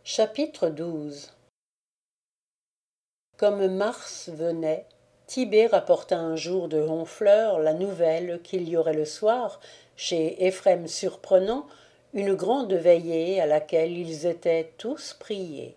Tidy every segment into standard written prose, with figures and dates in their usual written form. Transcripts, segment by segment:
Chapitre 12. Comme mars venait, Tit'Bé rapporta un jour de Honfleur la nouvelle qu'il y aurait le soir, chez Éphrem Surprenant, une grande veillée à laquelle ils étaient tous priés.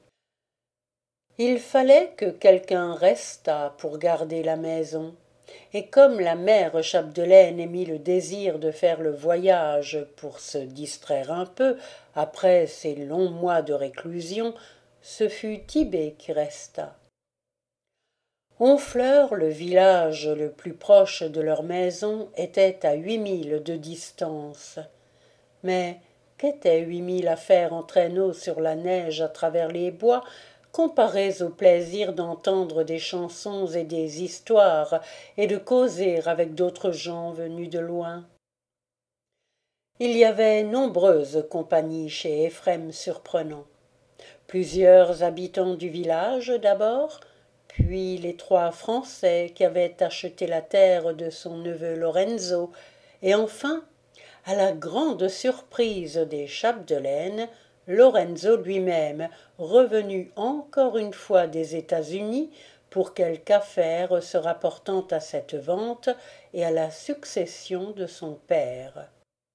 Il fallait que quelqu'un restât pour garder la maison, et comme la mère Chapdelaine émit le désir de faire le voyage pour se distraire un peu après ces longs mois de réclusion, ce fut Tit'Bé qui resta. Honfleur, le village le plus proche de leur maison, était à 8 milles de distance. Mais qu'étaient 8 milles à faire en traîneau sur la neige à travers les bois, comparés au plaisir d'entendre des chansons et des histoires et de causer avec d'autres gens venus de loin. Il y avait nombreuses compagnies chez Éphrem Surprenant. Plusieurs habitants du village d'abord, puis les 3 Français qui avaient acheté la terre de son neveu Lorenzo, et enfin, à la grande surprise des Chapdelaine, Lorenzo lui-même, revenu encore une fois des États-Unis pour quelque affaire se rapportant à cette vente et à la succession de son père.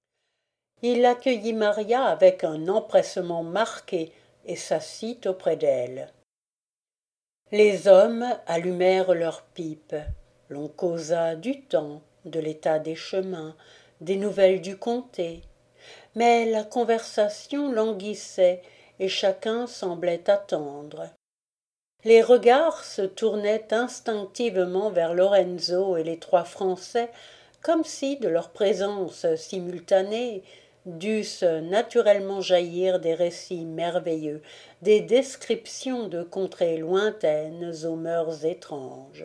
Il accueillit Maria avec un empressement marqué et s'assit auprès d'elle. Les hommes allumèrent leurs pipes. L'on causa du temps, de l'état des chemins, des nouvelles du comté. Mais la conversation languissait et chacun semblait attendre. Les regards se tournaient instinctivement vers Lorenzo et les 3 Français, comme si de leur présence simultanée dussent naturellement jaillir des récits merveilleux, des descriptions de contrées lointaines aux mœurs étranges.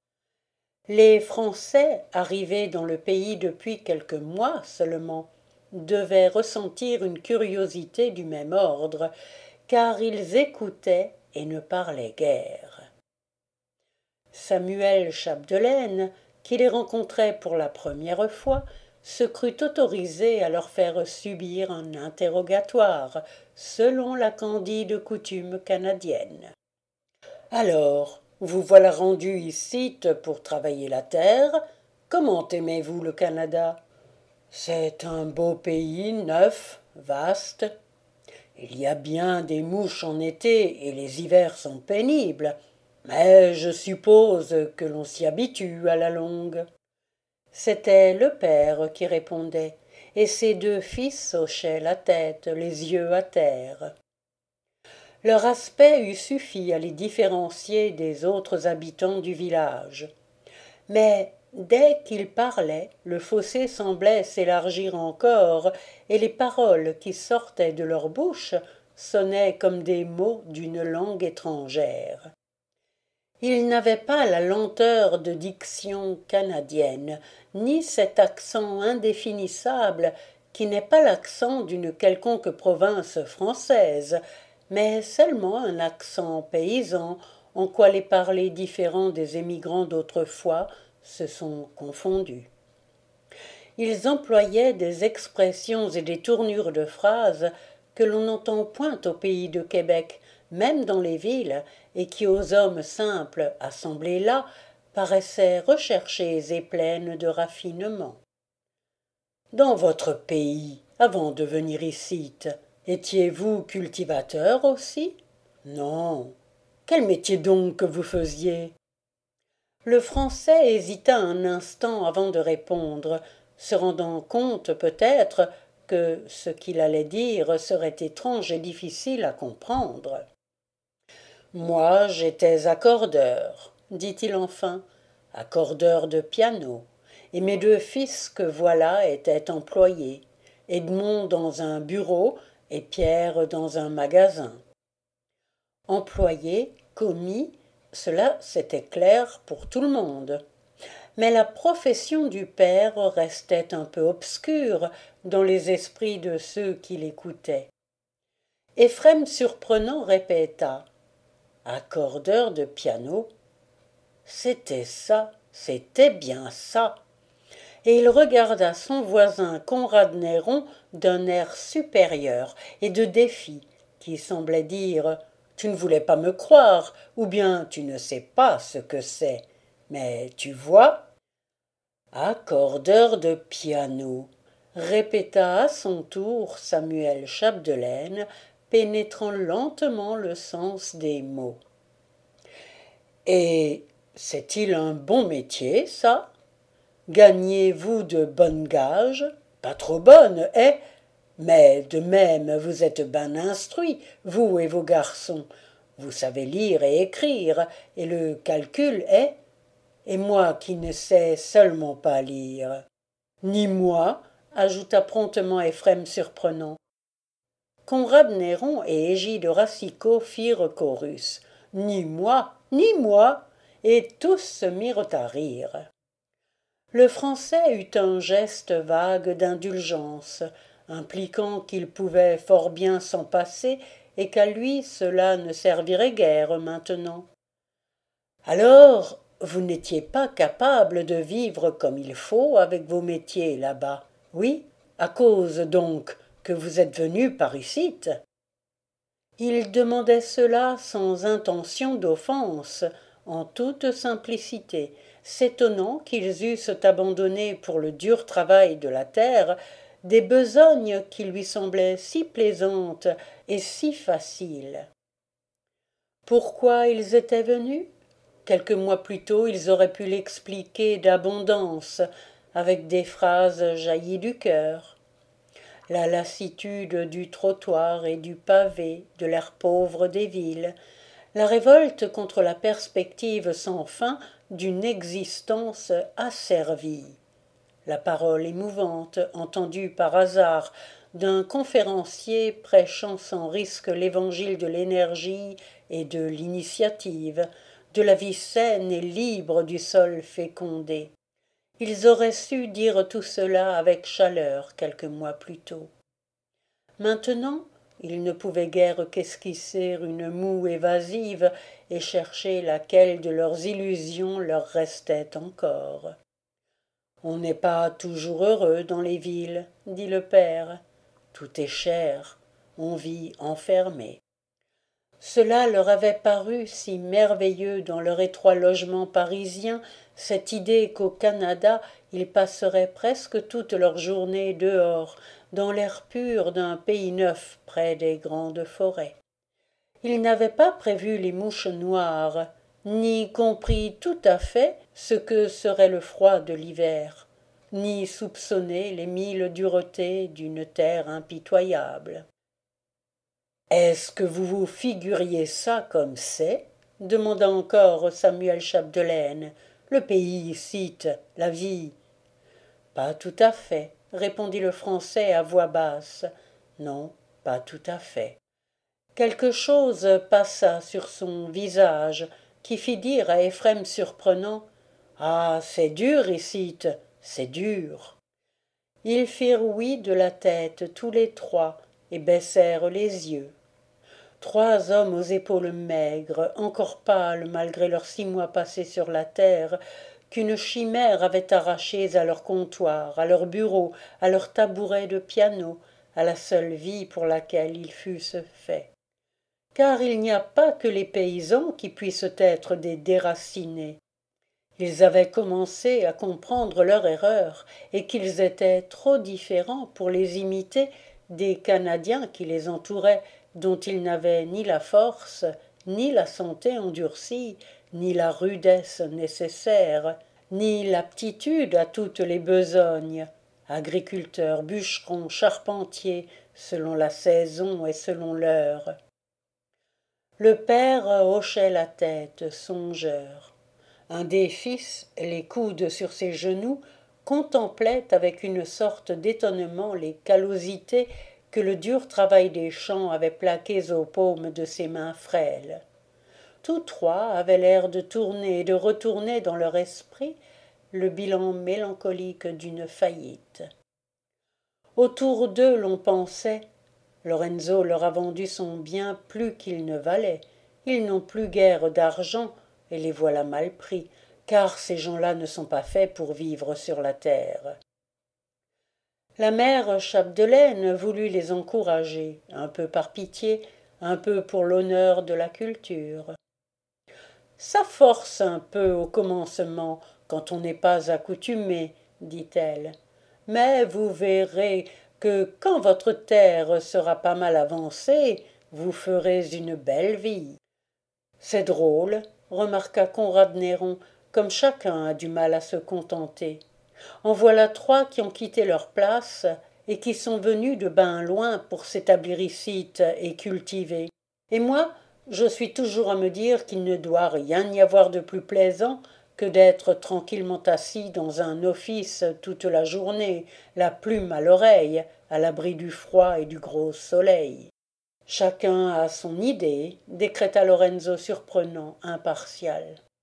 Les Français, arrivés dans le pays depuis quelques mois seulement, devaient ressentir une curiosité du même ordre, car ils écoutaient et ne parlaient guère. Samuel Chapdelaine, qui les rencontrait pour la première fois, se crut autorisé à leur faire subir un interrogatoire, selon la candide coutume canadienne. « Alors, vous voilà rendu ici pour travailler la terre. Comment aimez-vous le Canada? C'est un beau pays, neuf, vaste. Il y a bien des mouches en été et les hivers sont pénibles, mais je suppose que l'on s'y habitue à la longue. » C'était le père qui répondait, et ses 2 fils hochaient la tête, les yeux à terre. Leur aspect eût suffi à les différencier des autres habitants du village. Mais dès qu'ils parlaient, le fossé semblait s'élargir encore, et les paroles qui sortaient de leur bouche sonnaient comme des mots d'une langue étrangère. Ils n'avaient pas la lenteur de diction canadienne, ni cet accent indéfinissable qui n'est pas l'accent d'une quelconque province française, mais seulement un accent paysan en quoi les parlers différents des émigrants d'autrefois se sont confondus. Ils employaient des expressions et des tournures de phrases que l'on n'entend point au pays de Québec, même dans les villes, et qui aux hommes simples assemblés là paraissaient recherchées et pleines de raffinement. Dans votre pays, avant de venir ici, étiez-vous cultivateur aussi? Non. Quel métier donc que vous faisiez? Le Français hésita un instant avant de répondre, se rendant compte peut-être que ce qu'il allait dire serait étrange et difficile à comprendre. Moi, j'étais accordeur, dit-il enfin, accordeur de piano, et mes 2 fils que voilà étaient employés, Edmond dans un bureau et Pierre dans un magasin. Employé, commis, cela c'était clair pour tout le monde. Mais la profession du père restait un peu obscure dans les esprits de ceux qui l'écoutaient. Éphrem Surprenant répéta « Accordeur de piano ». C'était ça, c'était bien ça. Et il regarda son voisin Conrad Néron d'un air supérieur et de défi, qui semblait dire « Tu ne voulais pas me croire, ou bien tu ne sais pas ce que c'est, mais tu vois ?» Accordeur de piano, répéta à son tour Samuel Chapdelaine, pénétrant lentement le sens des mots. Et c'est-il un bon métier, ça? Gagnez-vous de bonnes gages? Pas trop bonnes, eh? Mais de même vous êtes ben instruits, vous et vos garçons. Vous savez lire et écrire, et le calcul, eh? Et moi qui ne sais seulement pas lire. Ni moi, ajouta promptement Éphrem surprenant. Conrad Néron et Égide Racicot firent chorus. Ni moi, ni moi, et tous se mirent à rire. Le Français eut un geste vague d'indulgence, impliquant qu'il pouvait fort bien s'en passer et qu'à lui cela ne servirait guère maintenant. Alors, vous n'étiez pas capable de vivre comme il faut avec vos métiers là-bas, oui, à cause donc que vous êtes venu par icitte. Il demandait cela sans intention d'offense, en toute simplicité, s'étonnant qu'ils eussent abandonné pour le dur travail de la terre des besognes qui lui semblaient si plaisantes et si faciles. Pourquoi ils étaient venus? Quelques mois plus tôt, ils auraient pu l'expliquer d'abondance, avec des phrases jaillies du cœur. La lassitude du trottoir et du pavé, de l'air pauvre des villes, la révolte contre la perspective sans fin d'une existence asservie, la parole émouvante, entendue par hasard, d'un conférencier prêchant sans risque l'évangile de l'énergie et de l'initiative, de la vie saine et libre du sol fécondé. Ils auraient su dire tout cela avec chaleur quelques mois plus tôt. Maintenant, ils ne pouvaient guère qu'esquisser une moue évasive et chercher laquelle de leurs illusions leur restait encore. On n'est pas toujours heureux dans les villes, dit le père. Tout est cher, on vit enfermé. Cela leur avait paru si merveilleux dans leur étroit logement parisien, cette idée qu'au Canada ils passeraient presque toute leur journée dehors, dans l'air pur d'un pays neuf près des grandes forêts. Ils n'avaient pas prévu les mouches noires, ni compris tout à fait ce que serait le froid de l'hiver, ni soupçonné les mille duretés d'une terre impitoyable. Est-ce que vous vous figuriez ça comme c'est? Demanda encore Samuel Chapdelaine. Le pays cite la vie. Pas tout à fait, répondit le Français à voix basse. Non, pas tout à fait. Quelque chose passa sur son visage qui fit dire à Éphrem surprenant. Ah, c'est dur icitte, c'est dur. Ils firent oui de la tête tous les trois et baissèrent les yeux. Trois hommes aux épaules maigres, encore pâles malgré leurs 6 mois passés sur la terre, qu'une chimère avait arrachés à leur comptoir, à leur bureau, à leur tabouret de piano, à la seule vie pour laquelle ils fussent faits. Car il n'y a pas que les paysans qui puissent être des déracinés. Ils avaient commencé à comprendre leur erreur et qu'ils étaient trop différents pour les imiter des Canadiens qui les entouraient, dont ils n'avaient ni la force, ni la santé endurcie, ni la rudesse nécessaire, ni l'aptitude à toutes les besognes, agriculteurs, bûcherons, charpentiers, selon la saison et selon l'heure. Le père hochait la tête, songeur. Un des fils, les coudes sur ses genoux, contemplait avec une sorte d'étonnement les callosités que le dur travail des champs avait plaquées aux paumes de ses mains frêles. Tous trois avaient l'air de tourner et de retourner dans leur esprit le bilan mélancolique d'une faillite. Autour d'eux l'on pensait Lorenzo leur a vendu son bien plus qu'il ne valait, ils n'ont plus guère d'argent et les voilà mal pris, car ces gens-là ne sont pas faits pour vivre sur la terre. La mère Chapdelaine voulut les encourager, un peu par pitié, un peu pour l'honneur de la culture. Ça force un peu au commencement, quand on n'est pas accoutumé, dit-elle. Mais vous verrez que quand votre terre sera pas mal avancée, vous ferez une belle vie. C'est drôle, remarqua Conrad Néron, comme chacun a du mal à se contenter. En voilà trois qui ont quitté leur place et qui sont venus de ben loin pour s'établir ici et cultiver. Et moi, je suis toujours à me dire qu'il ne doit rien y avoir de plus plaisant que d'être tranquillement assis dans un office toute la journée, la plume à l'oreille, à l'abri du froid et du gros soleil. Chacun a son idée, décréta Lorenzo surprenant, impartial.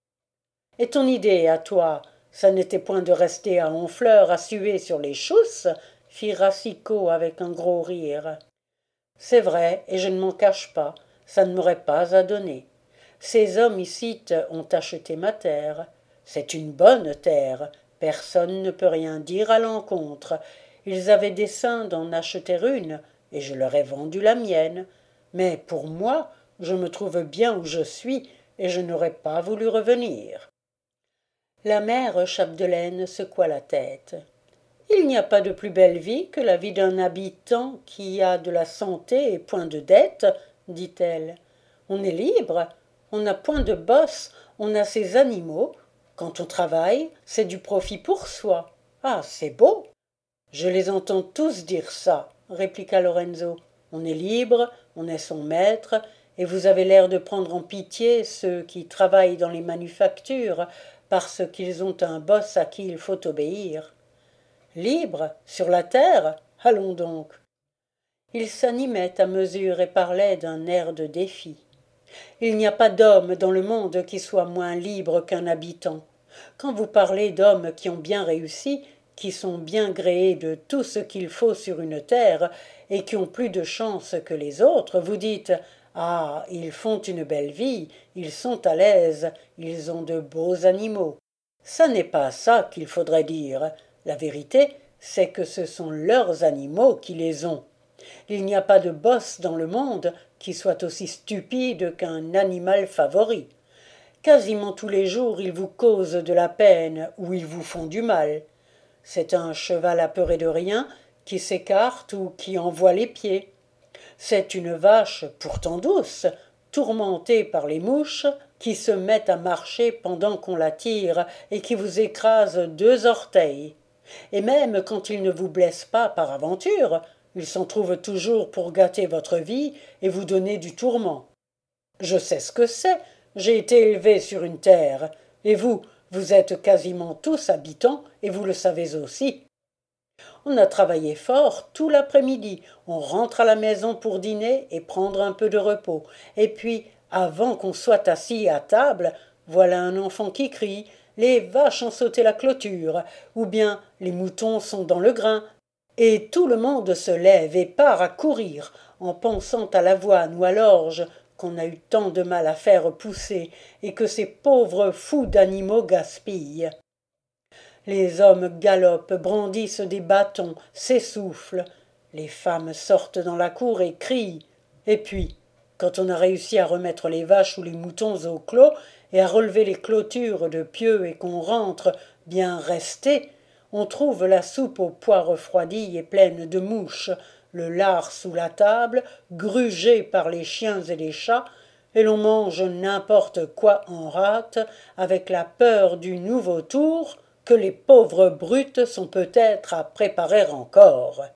Et ton idée, à toi, ça n'était point de rester à Honfleur à suer sur les chousses, fit Racicot avec un gros rire. C'est vrai, et je ne m'en cache pas, ça ne m'aurait pas à donner. Ces hommes ici ont acheté ma terre. C'est une bonne terre, personne ne peut rien dire à l'encontre. Ils avaient dessein d'en acheter une, et je leur ai vendu la mienne. Mais pour moi, je me trouve bien où je suis, et je n'aurais pas voulu revenir. La mère Chapdelaine secoua la tête. Il n'y a pas de plus belle vie que la vie d'un habitant qui a de la santé et point de dette, dit-elle. On est libre, on n'a point de boss, on a ses animaux. Quand on travaille, c'est du profit pour soi. Ah, c'est beau. Je les entends tous dire ça, répliqua Lorenzo. On est libre, on est son maître, et vous avez l'air de prendre en pitié ceux qui travaillent dans les manufactures, parce qu'ils ont un boss à qui il faut obéir. Libre, sur la terre? Allons donc. Il s'animait à mesure et parlait d'un air de défi. Il n'y a pas d'homme dans le monde qui soit moins libre qu'un habitant. Quand vous parlez d'hommes qui ont bien réussi, qui sont bien gréés de tout ce qu'il faut sur une terre, et qui ont plus de chance que les autres, vous dites ah, ils font une belle vie, ils sont à l'aise, ils ont de beaux animaux. Ça n'est pas ça qu'il faudrait dire. La vérité, c'est que ce sont leurs animaux qui les ont. Il n'y a pas de boss dans le monde qui soit aussi stupide qu'un animal favori. Quasiment tous les jours ils vous causent de la peine ou ils vous font du mal. C'est un cheval apeuré de rien qui s'écarte ou qui envoie les pieds. C'est une vache pourtant douce, tourmentée par les mouches, qui se met à marcher pendant qu'on la tire et qui vous écrase 2 orteils. Et même quand il ne vous blesse pas par aventure, il s'en trouve toujours pour gâter votre vie et vous donner du tourment. Je sais ce que c'est, j'ai été élevé sur une terre, et vous, vous êtes quasiment tous habitants, et vous le savez aussi. On a travaillé fort tout l'après-midi, on rentre à la maison pour dîner et prendre un peu de repos, et puis, avant qu'on soit assis à table, voilà un enfant qui crie, les vaches ont sauté la clôture, ou bien les moutons sont dans le grain, et tout le monde se lève et part à courir, en pensant à l'avoine ou à l'orge qu'on a eu tant de mal à faire pousser, et que ces pauvres fous d'animaux gaspillent. Les hommes galopent, brandissent des bâtons, s'essoufflent. Les femmes sortent dans la cour et crient. Et puis, quand on a réussi à remettre les vaches ou les moutons au clos et à relever les clôtures de pieux et qu'on rentre bien resté, on trouve la soupe aux pois refroidis et pleine de mouches, le lard sous la table, grugé par les chiens et les chats, et l'on mange n'importe quoi en rate, avec la peur du nouveau tour que les pauvres brutes sont peut-être à préparer encore.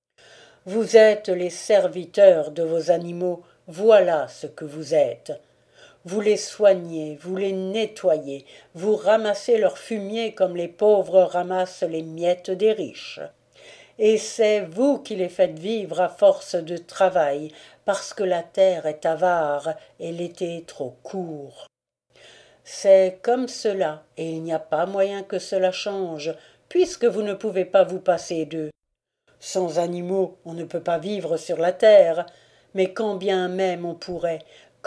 Vous êtes les serviteurs de vos animaux, voilà ce que vous êtes. Vous les soignez, vous les nettoyez, vous ramassez leur fumier comme les pauvres ramassent les miettes des riches. Et c'est vous qui les faites vivre à force de travail, parce que la terre est avare et l'été trop court. C'est comme cela, et il n'y a pas moyen que cela change, puisque vous ne pouvez pas vous passer d'eux. Sans animaux, on ne peut pas vivre sur la terre, mais quand bien même on pourrait,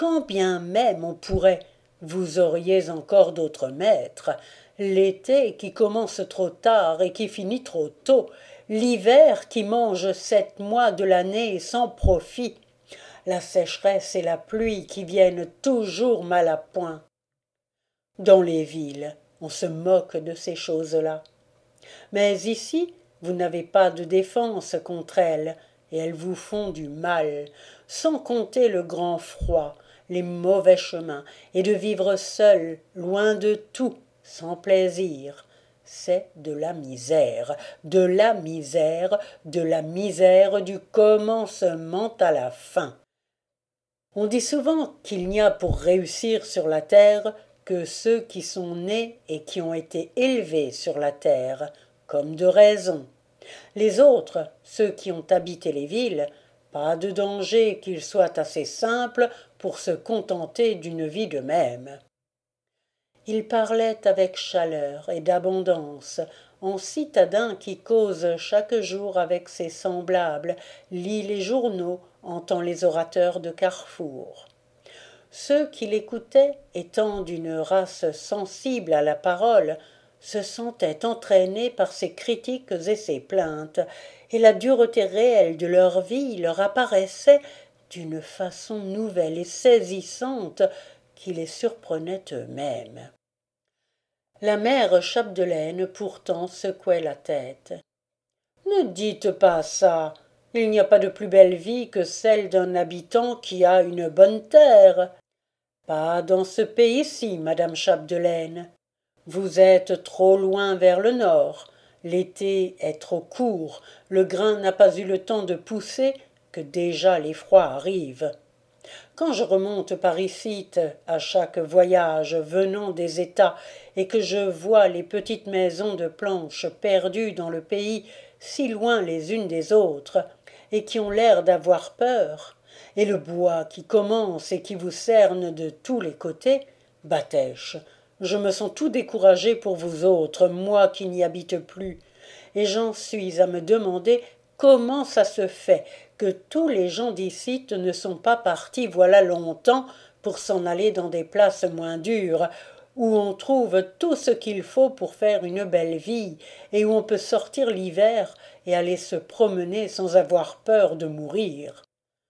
vous auriez encore d'autres maîtres. L'été qui commence trop tard et qui finit trop tôt, l'hiver qui mange 7 mois de l'année sans profit, la sécheresse et la pluie qui viennent toujours mal à point. Dans les villes, on se moque de ces choses-là. Mais ici, vous n'avez pas de défense contre elles, et elles vous font du mal, sans compter le grand froid, les mauvais chemins, et de vivre seul, loin de tout, sans plaisir. C'est de la misère, de la misère, de la misère du commencement à la fin. On dit souvent qu'il n'y a pour réussir sur la terre que ceux qui sont nés et qui ont été élevés sur la terre, comme de raison. Les autres, ceux qui ont habité les villes, pas de danger qu'ils soient assez simples pour se contenter d'une vie d'eux-mêmes. Il parlait avec chaleur et d'abondance, en citadin qui cause chaque jour avec ses semblables, lit les journaux, entend les orateurs de Carrefour. Ceux qui l'écoutaient, étant d'une race sensible à la parole, se sentaient entraînés par ses critiques et ses plaintes, et la dureté réelle de leur vie leur apparaissait d'une façon nouvelle et saisissante qui les surprenait eux-mêmes. La mère Chapdelaine pourtant secouait la tête. Ne dites pas ça. Il n'y a pas de plus belle vie que celle d'un habitant qui a une bonne terre. Pas dans ce pays-ci, madame Chapdelaine. Vous êtes trop loin vers le nord. L'été est trop court. Le grain n'a pas eu le temps de pousser que déjà les froids arrivent. Quand je remonte par ici à chaque voyage venant des États et que je vois les petites maisons de planches perdues dans le pays si loin les unes des autres et qui ont l'air d'avoir peur, et le bois qui commence et qui vous cerne de tous les côtés, Batèche, je me sens tout découragé pour vous autres, moi qui n'y habite plus, et j'en suis à me demander comment ça se fait que tous les gens d'ici ne sont pas partis voilà longtemps pour s'en aller dans des places moins dures, où on trouve tout ce qu'il faut pour faire une belle vie, et où on peut sortir l'hiver et aller se promener sans avoir peur de mourir.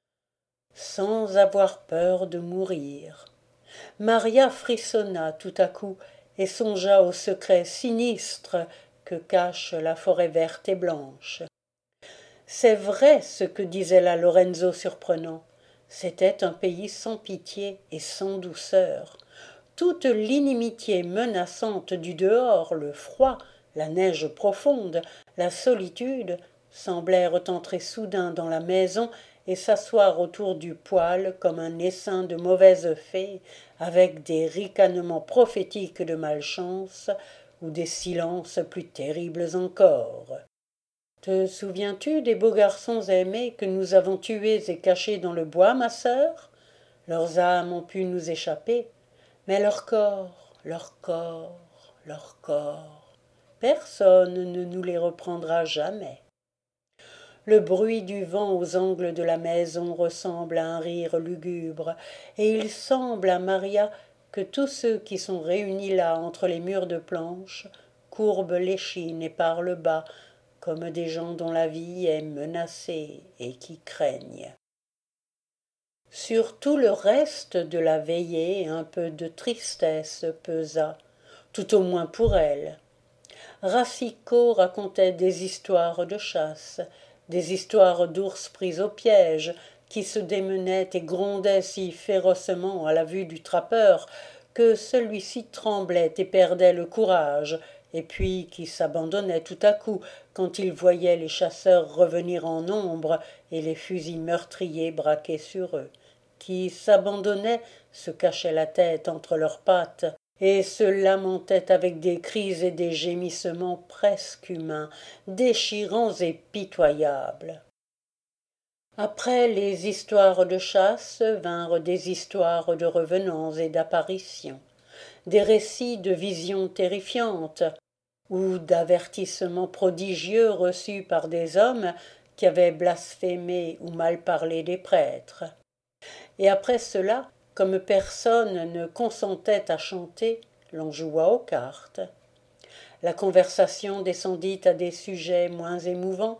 Sans avoir peur de mourir. Maria frissonna tout à coup et songea au secret sinistre que cache la forêt verte et blanche. C'est vrai ce que disait là Lorenzo surprenant. C'était un pays sans pitié et sans douceur. Toute l'inimitié menaçante du dehors, le froid, la neige profonde, la solitude, semblèrent entrer soudain dans la maison et s'asseoir autour du poêle comme un essaim de mauvaises fées, avec des ricanements prophétiques de malchance ou des silences plus terribles encore. Te souviens-tu des beaux garçons aimés que nous avons tués et cachés dans le bois, ma sœur? Leurs âmes ont pu nous échapper, mais leur corps, personne ne nous les reprendra jamais. Le bruit du vent aux angles de la maison ressemble à un rire lugubre, et il semble à Maria que tous ceux qui sont réunis là entre les murs de planches courbent l'échine et parlent bas, comme des gens dont la vie est menacée et qui craignent. Sur tout le reste de la veillée, un peu de tristesse pesa, tout au moins pour elle. Racicot racontait des histoires de chasse, des histoires d'ours pris au piège, qui se démenaient et grondaient si férocement à la vue du trappeur que celui-ci tremblait et perdait le courage, et puis qui s'abandonnait tout à coup quand il voyait les chasseurs revenir en nombre et les fusils meurtriers braqués sur eux, qui s'abandonnait, se cachait la tête entre leurs pattes et se lamentait avec des cris et des gémissements presque humains, déchirants et pitoyables. Après les histoires de chasse vinrent des histoires de revenants et d'apparitions, des récits de visions terrifiantes, ou d'avertissements prodigieux reçus par des hommes qui avaient blasphémé ou mal parlé des prêtres. Et après cela, comme personne ne consentait à chanter, l'on joua aux cartes. La conversation descendit à des sujets moins émouvants,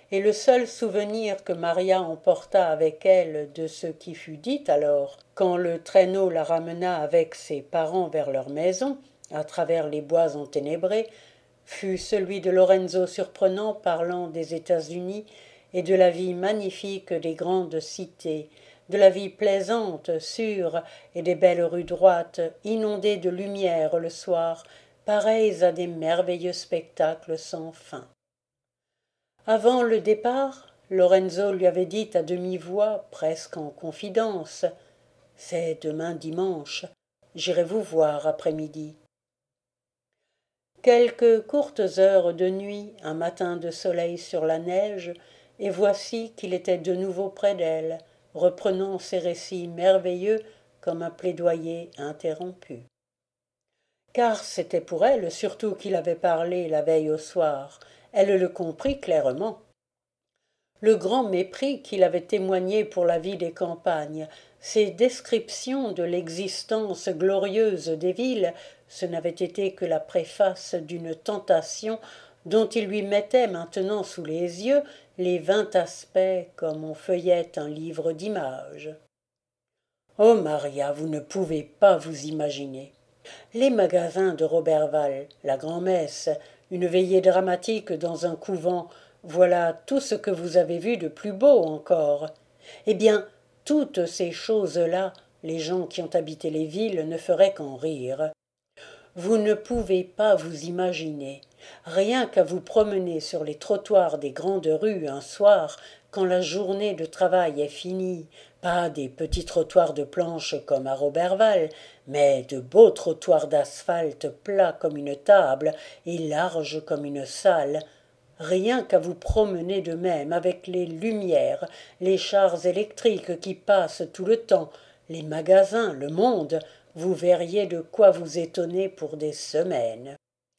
et le seul souvenir que Maria emporta avec elle de ce qui fut dit alors, quand le traîneau la ramena avec ses parents vers leur maison, à travers les bois enténébrés, fut celui de Lorenzo surprenant parlant des États-Unis et de la vie magnifique des grandes cités, de la vie plaisante, sûre, et des belles rues droites, inondées de lumière le soir, pareilles à des merveilleux spectacles sans fin. Avant le départ, Lorenzo lui avait dit à demi-voix, presque en confidence, « C'est demain dimanche, j'irai vous voir après-midi. » Quelques courtes heures de nuit, un matin de soleil sur la neige, et voici qu'il était de nouveau près d'elle, reprenant ses récits merveilleux comme un plaidoyer interrompu. Car c'était pour elle surtout qu'il avait parlé la veille au soir. Elle le comprit clairement. Le grand mépris qu'il avait témoigné pour la vie des campagnes, ses descriptions de l'existence glorieuse des villes, ce n'avait été que la préface d'une tentation dont il lui mettait maintenant sous les yeux les 20 aspects comme on feuillette un livre d'images. Oh Maria, vous ne pouvez pas vous imaginer. Les magasins de Roberval, la grand'messe, une veillée dramatique dans un couvent, voilà tout ce que vous avez vu de plus beau encore. Eh bien, toutes ces choses-là, les gens qui ont habité les villes ne feraient qu'en rire. Vous ne pouvez pas vous imaginer, rien qu'à vous promener sur les trottoirs des grandes rues un soir, quand la journée de travail est finie, pas des petits trottoirs de planches comme à Roberval, mais de beaux trottoirs d'asphalte plats comme une table et larges comme une salle, rien qu'à vous promener de même avec les lumières, les chars électriques qui passent tout le temps, les magasins, le monde, vous verriez de quoi vous étonner pour des semaines.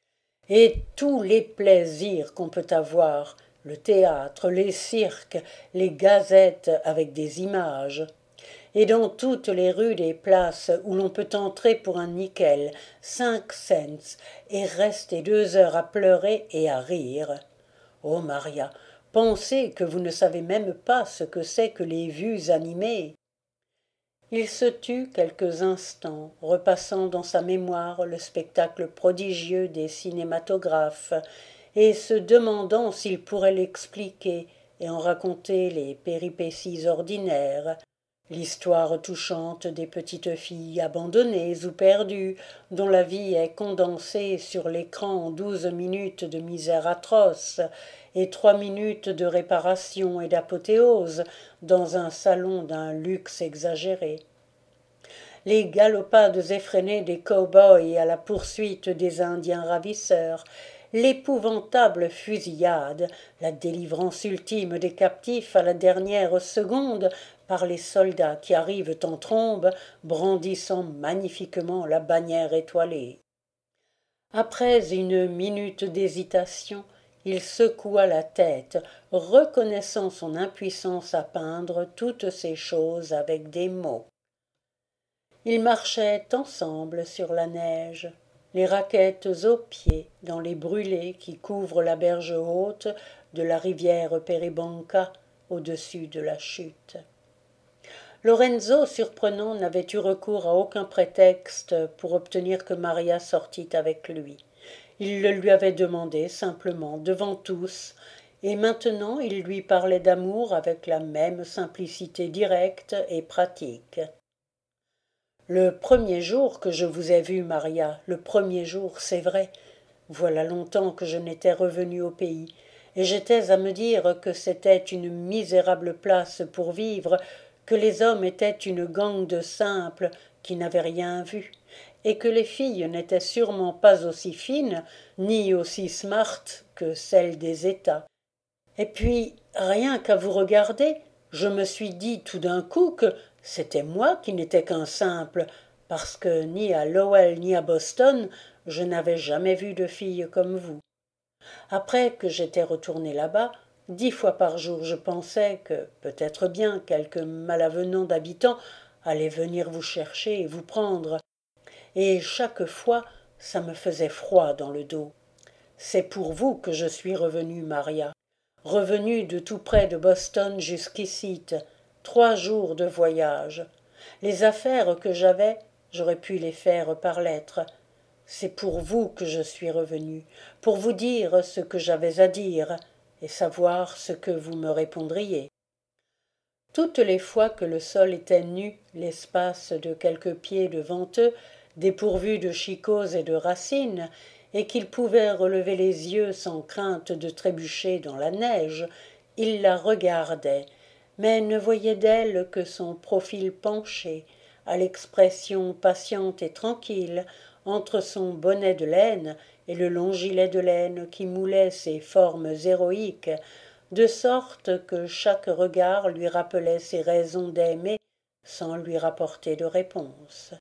Et tous les plaisirs qu'on peut avoir, le théâtre, les cirques, les gazettes avec des images, et dans toutes les rues des places où l'on peut entrer pour un nickel, 5 cents, et rester 2 heures à pleurer et à rire. Oh Maria, pensez que vous ne savez même pas ce que c'est que les vues animées. Il se tut quelques instants, repassant dans sa mémoire le spectacle prodigieux des cinématographes, et se demandant s'il pourrait l'expliquer et en raconter les péripéties ordinaires, l'histoire touchante des petites filles abandonnées ou perdues, dont la vie est condensée sur l'écran en 12 minutes de misère atroce, et 3 minutes de réparation et d'apothéose dans un salon d'un luxe exagéré. Les galopades effrénées des cow-boys à la poursuite des Indiens ravisseurs, l'épouvantable fusillade, la délivrance ultime des captifs à la dernière seconde par les soldats qui arrivent en trombe, brandissant magnifiquement la bannière étoilée. Après une minute d'hésitation, il secoua la tête, reconnaissant son impuissance à peindre toutes ces choses avec des mots. Ils marchaient ensemble sur la neige, les raquettes aux pieds, dans les brûlés qui couvrent la berge haute de la rivière Peribanca au-dessus de la chute. Lorenzo, surprenant, n'avait eu recours à aucun prétexte pour obtenir que Maria sortît avec lui. Il le lui avait demandé simplement, devant tous, et maintenant il lui parlait d'amour avec la même simplicité directe et pratique. Le premier jour que je vous ai vue, Maria, le premier jour, c'est vrai, voilà longtemps que je n'étais revenue au pays, et j'étais à me dire que c'était une misérable place pour vivre, que les hommes étaient une gang de simples qui n'avaient rien vu, et que les filles n'étaient sûrement pas aussi fines, ni aussi smart que celles des États. Et puis, rien qu'à vous regarder, je me suis dit tout d'un coup que c'était moi qui n'étais qu'un simple, parce que ni à Lowell ni à Boston, je n'avais jamais vu de fille comme vous. Après que j'étais retourné là-bas, 10 fois par jour je pensais que peut-être bien quelque malavenant d'habitant allait venir vous chercher et vous prendre, et chaque fois ça me faisait froid dans le dos. C'est pour vous que je suis revenue, Maria. revenu de tout près de Boston jusqu'ici, 3 jours de voyage. Les affaires que j'avais, j'aurais pu les faire par lettre. C'est pour vous que je suis revenu, pour vous dire ce que j'avais à dire, et savoir ce que vous me répondriez. Toutes les fois que le sol était nu, l'espace de quelques pieds devant eux, dépourvu de chicots et de racines, et qu'ils pouvaient relever les yeux sans crainte de trébucher dans la neige, ils la regardaient, mais ne voyaient d'elle que son profil penché, à l'expression patiente et tranquille, entre son bonnet de laine et le long gilet de laine qui moulait ses formes héroïques, de sorte que chaque regard lui rappelait ses raisons d'aimer sans lui rapporter de réponse.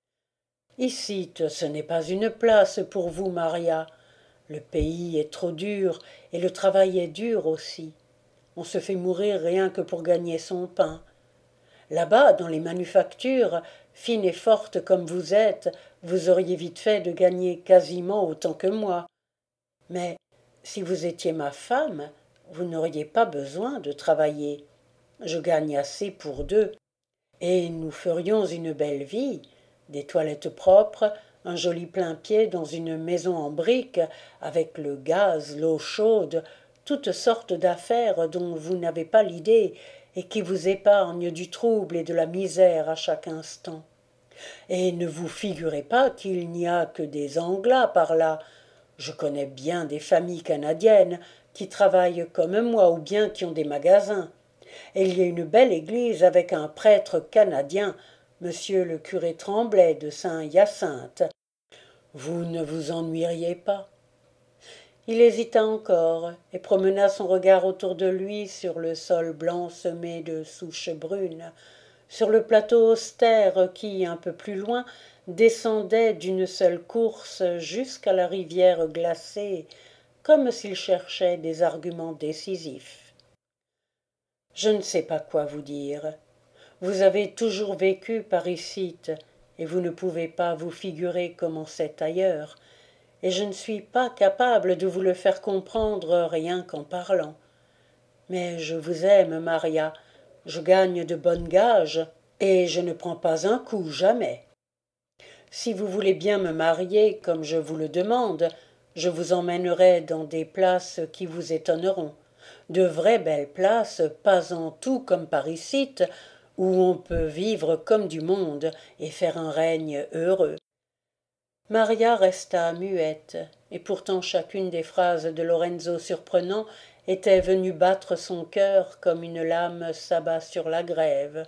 Ici, ce n'est pas une place pour vous, Maria. Le pays est trop dur, et le travail est dur aussi. On se fait mourir rien que pour gagner son pain. Là-bas, dans les manufactures, fines et fortes comme vous êtes, vous auriez vite fait de gagner quasiment autant que moi. Mais si vous étiez ma femme, vous n'auriez pas besoin de travailler. Je gagne assez pour deux, et nous ferions une belle vie, des toilettes propres, un joli plain-pied dans une maison en briques, avec le gaz, l'eau chaude, toutes sortes d'affaires dont vous n'avez pas l'idée et qui vous épargnent du trouble et de la misère à chaque instant. Et ne vous figurez pas qu'il n'y a que des Anglais par là. Je connais bien des familles canadiennes qui travaillent comme moi ou bien qui ont des magasins. Et il y a une belle église avec un prêtre canadien, monsieur le curé Tremblay de Saint-Hyacinthe. Vous ne vous ennuieriez pas. Il hésita encore et promena son regard autour de lui sur le sol blanc semé de souches brunes, sur le plateau austère qui, un peu plus loin, descendait d'une seule course jusqu'à la rivière glacée, comme s'il cherchait des arguments décisifs. Je ne sais pas quoi vous dire. Vous avez toujours vécu par ici, et vous ne pouvez pas vous figurer comment c'est ailleurs, et je ne suis pas capable de vous le faire comprendre rien qu'en parlant. Mais je vous aime, Maria, je gagne de bonnes gages, et je ne prends pas un coup, jamais. Si vous voulez bien me marier comme je vous le demande, je vous emmènerai dans des places qui vous étonneront, de vraies belles places, pas en tout comme par icitte, où on peut vivre comme du monde et faire un règne heureux. Maria resta muette, et pourtant chacune des phrases de Lorenzo surprenant était venue battre son cœur comme une lame s'abat sur la grève.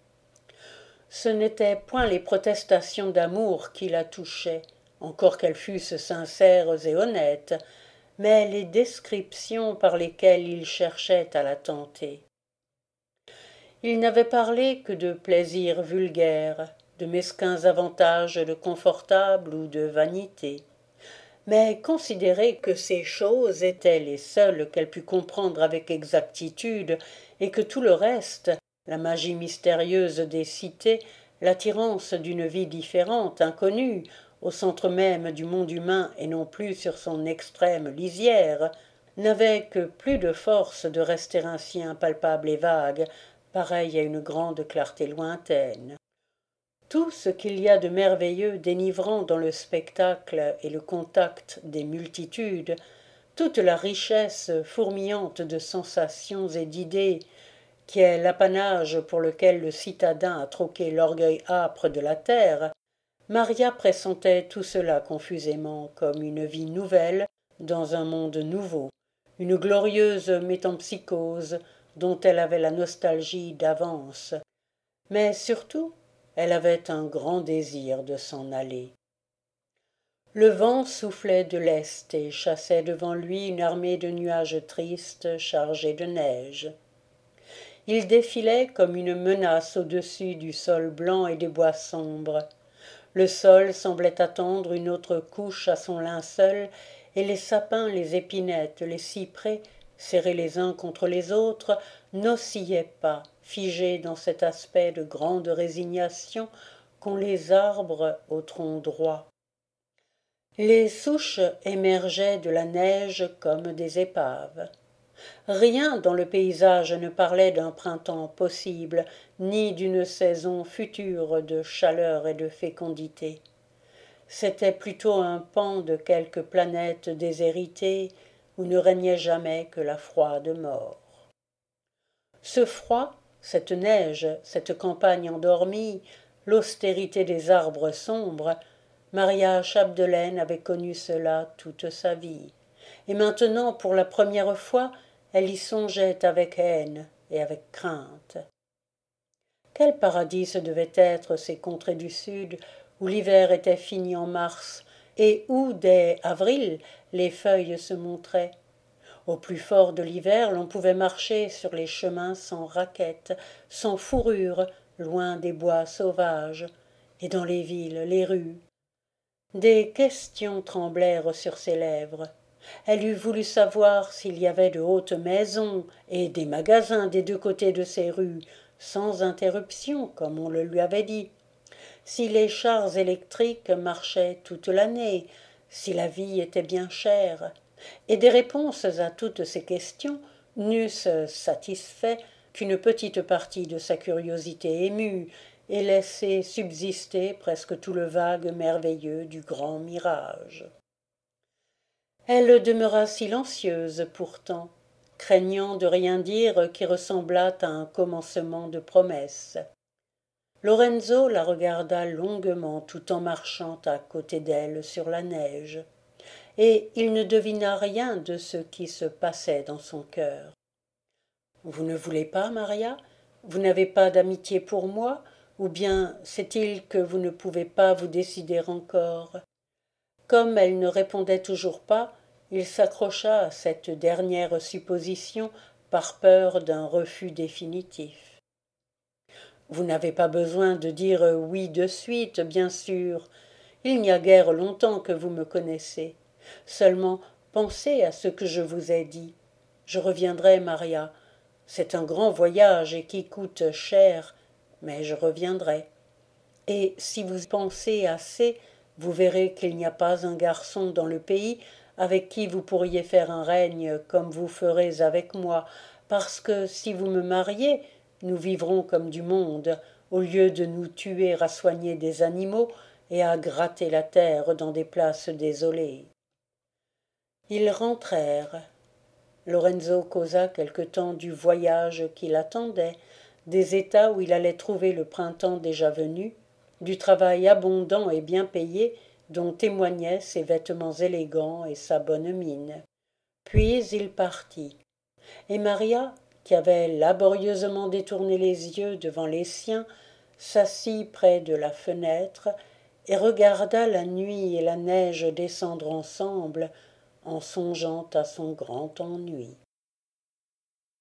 Ce n'étaient point les protestations d'amour qui la touchaient, encore qu'elles fussent sincères et honnêtes, mais les descriptions par lesquelles il cherchait à la tenter. Il n'avait parlé que de plaisirs vulgaires, de mesquins avantages de confortable ou de vanité. Mais considérer que ces choses étaient les seules qu'elle pût comprendre avec exactitude, et que tout le reste, la magie mystérieuse des cités, l'attirance d'une vie différente, inconnue, au centre même du monde humain et non plus sur son extrême lisière, n'avait que plus de force de rester ainsi impalpable et vague, pareil à une grande clarté lointaine. Tout ce qu'il y a de merveilleux dénivrant dans le spectacle et le contact des multitudes, toute la richesse fourmillante de sensations et d'idées, qui est l'apanage pour lequel le citadin a troqué l'orgueil âpre de la terre, Maria pressentait tout cela confusément comme une vie nouvelle dans un monde nouveau, une glorieuse métempsychose dont elle avait la nostalgie d'avance, mais surtout elle avait un grand désir de s'en aller. Le vent soufflait de l'est et chassait devant lui une armée de nuages tristes chargés de neige. Il défilait comme une menace au-dessus du sol blanc et des bois sombres. Le sol semblait attendre une autre couche à son linceul, et les sapins, les épinettes, les cyprès, serrés les uns contre les autres, n'oscillaient pas, figés dans cet aspect de grande résignation qu'ont les arbres au tronc droit. Les souches émergeaient de la neige comme des épaves. Rien dans le paysage ne parlait d'un printemps possible, ni d'une saison future de chaleur et de fécondité. C'était plutôt un pan de quelque planète déshéritée où ne régnait jamais que la froide mort. Ce froid, cette neige, cette campagne endormie, l'austérité des arbres sombres, Maria Chapdelaine avait connu cela toute sa vie, et maintenant, pour la première fois, elle y songeait avec haine et avec crainte. Quel paradis ce devaient être ces contrées du Sud, où l'hiver était fini en mars, et où, dès avril, les feuilles se montraient. Au plus fort de l'hiver, l'on pouvait marcher sur les chemins sans raquettes, sans fourrure, loin des bois sauvages, et dans les villes, les rues. Des questions tremblèrent sur ses lèvres. Elle eût voulu savoir s'il y avait de hautes maisons et des magasins des deux côtés de ces rues, sans interruption, comme on le lui avait dit, si les chars électriques marchaient toute l'année, si la vie était bien chère, et des réponses à toutes ces questions n'eussent satisfait qu'une petite partie de sa curiosité émue, et laissé subsister presque tout le vague merveilleux du grand mirage. Elle demeura silencieuse pourtant, craignant de rien dire qui ressemblât à un commencement de promesse. Lorenzo la regarda longuement tout en marchant à côté d'elle sur la neige, et il ne devina rien de ce qui se passait dans son cœur. « Vous ne voulez pas, Maria? Vous n'avez pas d'amitié pour moi? Ou bien c'est-il que vous ne pouvez pas vous décider encore ?» Comme elle ne répondait toujours pas, il s'accrocha à cette dernière supposition par peur d'un refus définitif. « Vous n'avez pas besoin de dire oui de suite, bien sûr. Il n'y a guère longtemps que vous me connaissez. Seulement pensez à ce que je vous ai dit. Je reviendrai, Maria. C'est un grand voyage et qui coûte cher, mais je reviendrai. Et si vous pensez assez, vous verrez qu'il n'y a pas un garçon dans le pays avec qui vous pourriez faire un règne comme vous ferez avec moi, parce que si vous me mariez, nous vivrons comme du monde, au lieu de nous tuer à soigner des animaux et à gratter la terre dans des places désolées. » Ils rentrèrent. Lorenzo causa quelque temps du voyage qui l'attendait, des états où il allait trouver le printemps déjà venu, du travail abondant et bien payé dont témoignaient ses vêtements élégants et sa bonne mine. Puis il partit, et Maria, qui avait laborieusement détourné les yeux devant les siens, s'assit près de la fenêtre et regarda la nuit et la neige descendre ensemble en songeant à son grand ennui.